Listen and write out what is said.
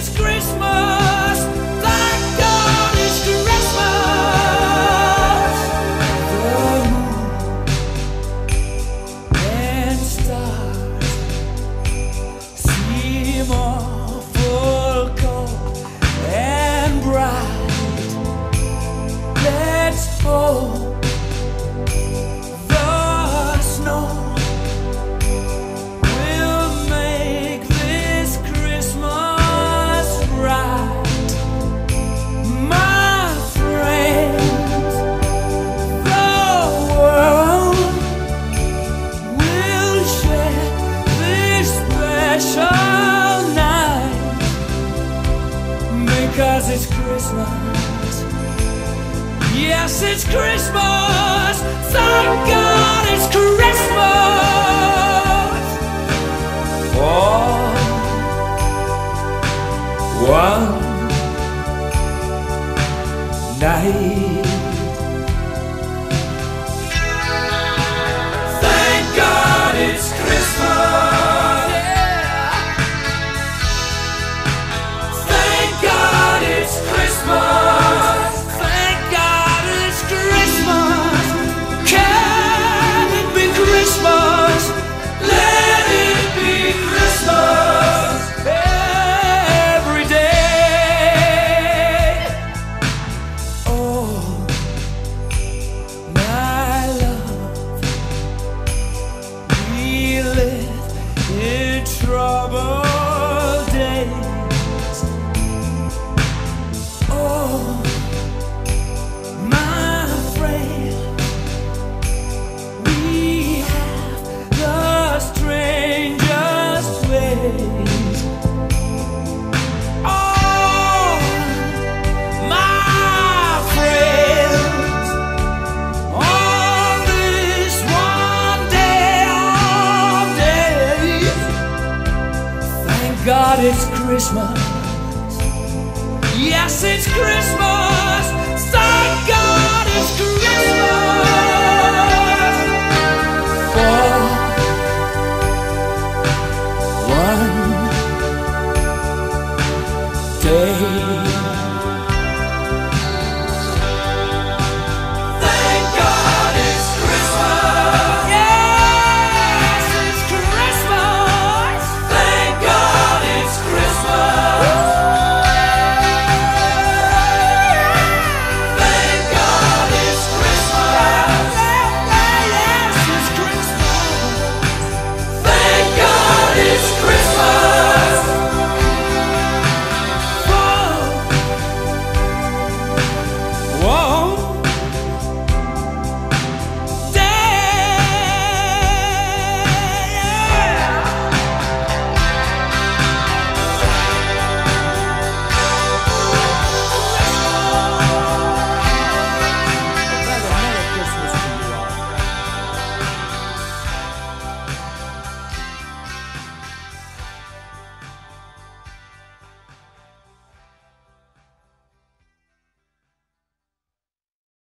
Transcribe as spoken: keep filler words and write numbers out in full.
it's Christmas. Thank God it's Christmas. The moon and stars seem awful cold and bright. Let's hope the snow will make this Christmas right. My friends, the world will share this special night because it's Christmas. Yes, it's Christmas. Thank God it's Christmas. For one night. Thank God it's Christmas. Yeah. Thank God it's Christmas. Thank God it's Christmas. Can it be Christmas? Let it be Christmas every day. Oh, my love, we live in troubled days. Oh, my friend, we have the strangest ways. Oh, my friends, on this one day of days, thank God it's Christmas. Yes, it's Christmas. Thank God it's Christmas. For one day.